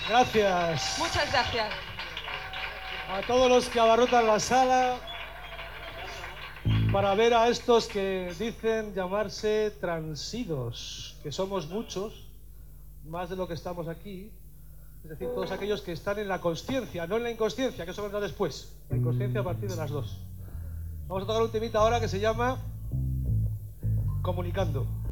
Gracias. Muchas gracias. A todos los que abarrotan la sala para ver a estos que dicen llamarse transidos, que somos muchos, más de lo que estamos aquí. Es decir, todos aquellos que están en la consciencia, no en la inconsciencia, que eso vendrá después. La inconsciencia a partir de las 2. Vamos a tocar un temita ahora que se llama Comunicando.